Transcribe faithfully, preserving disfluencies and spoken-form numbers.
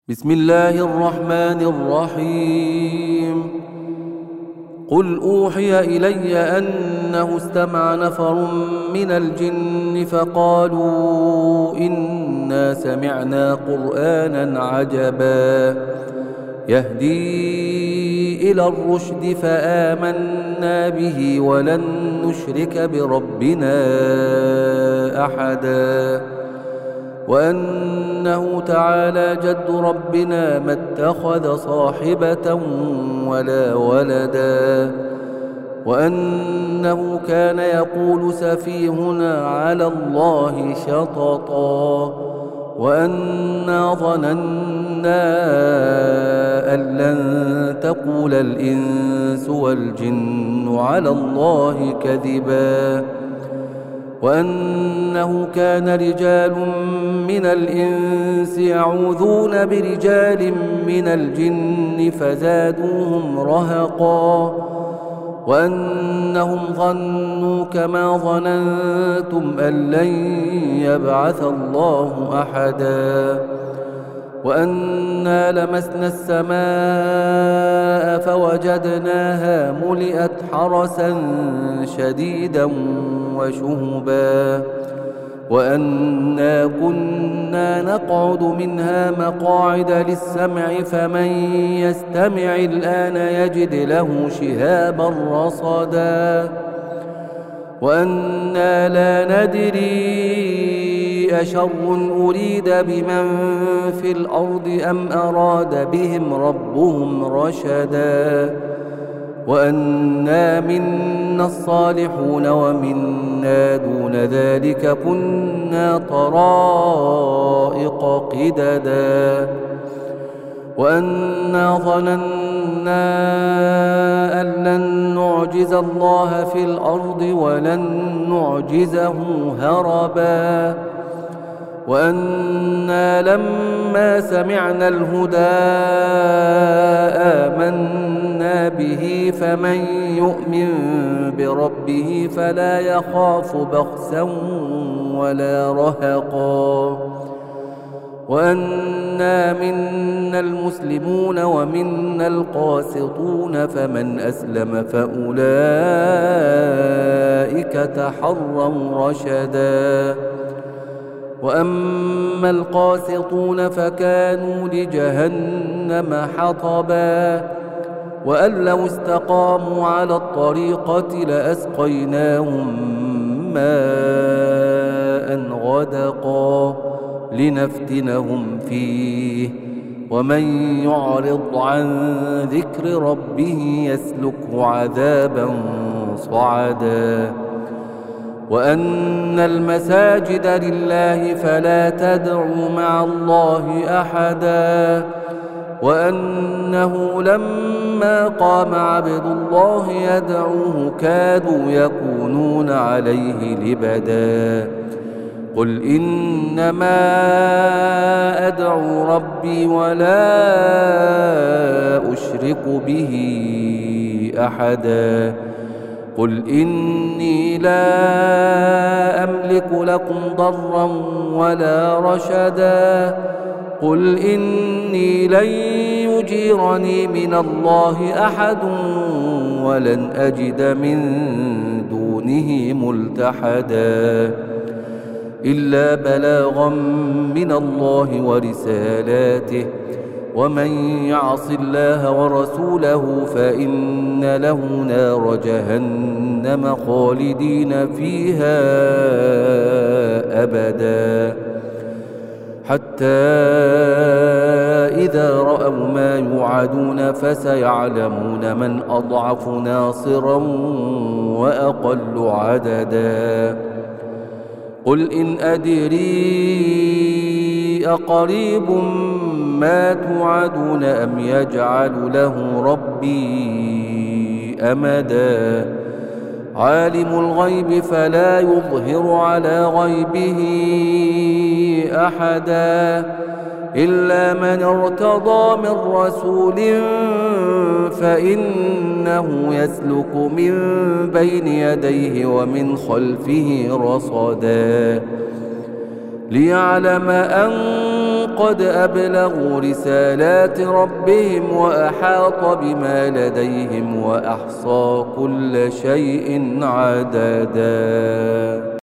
بسم الله الرحمن الرحيم قل أوحي إلي أنه استمع نفر من الجن فقالوا إنا سمعنا قرآنا عجبا يهدي إلى الرشد فآمنا به ولن نشرك بربنا أحدا وأنه تعالى جد ربنا ما اتخذ صاحبة ولا ولدا وأنه كان يقول سفيهنا على الله شططا وأنا ظننا أن لن تقول الإنس والجن على الله كذبا وأنه كان رجال من الإنس يعوذون برجال من الجن فزادوهم رهقا وأنهم ظنوا كما ظننتم أن لن يبعث الله أحدا وأنا لمسنا السماء فوجدناها ملئت حرسا شديدا وشهبا وأنا كنا نقعد منها مقاعد للسمع فمن يستمع الآن يجد له شهابا رصدا وأنا لا ندري أشر أريد بمن في الأرض أم أراد بهم ربهم رشدا وأنا منا الصالحون ومنا دون ذلك كنا طرائق قددا وأنا ظننا أن لن نعجز الله في الأرض ولن نعجزه هربا وأنا لما سمعنا الهدى آمنا به فمن يؤمن بربه فلا يخاف بخسا ولا رهقا وأنا منا المسلمون ومنا القاسطون فمن أسلم فأولئك تحروا رشدا وأما القاسطون فكانوا لجهنم حطبا وأن لو استقاموا على الطريقة لأسقيناهم ماء غدقا لنفتنهم فيه ومن يعرض عن ذكر ربه يسلكه عذابا صعدا وأن المساجد لله فلا تدعوا مع الله أحدا وأنه لما قام عبد الله يدعوه كادوا يكونون عليه لبدا قل إنما أدعو ربي ولا أشرك به أحدا قل إني لا أملك لكم ضرا ولا رشدا قل إني لن يجيرني من الله أحد ولن أجد من دونه ملتحدا إلا بلاغا من الله ورسالاته ومن يعص الله ورسوله فإن له نار جهنم خالدين فيها أبدا حتى إذا رأوا ما يوعدون فسيعلمون من أضعف ناصرا وأقل عددا قل إن أدري أقريب ما توعدون أم يجعل له ربي أمدا عالم الغيب فلا يظهر على غيبه أحدا إلا من ارتضى من رسول فإنه يسلك من بين يديه ومن خلفه رصدا ليعلم أن قد أبلغوا رسالات ربهم وأحاط بما لديهم وأحصى كل شيء عددا.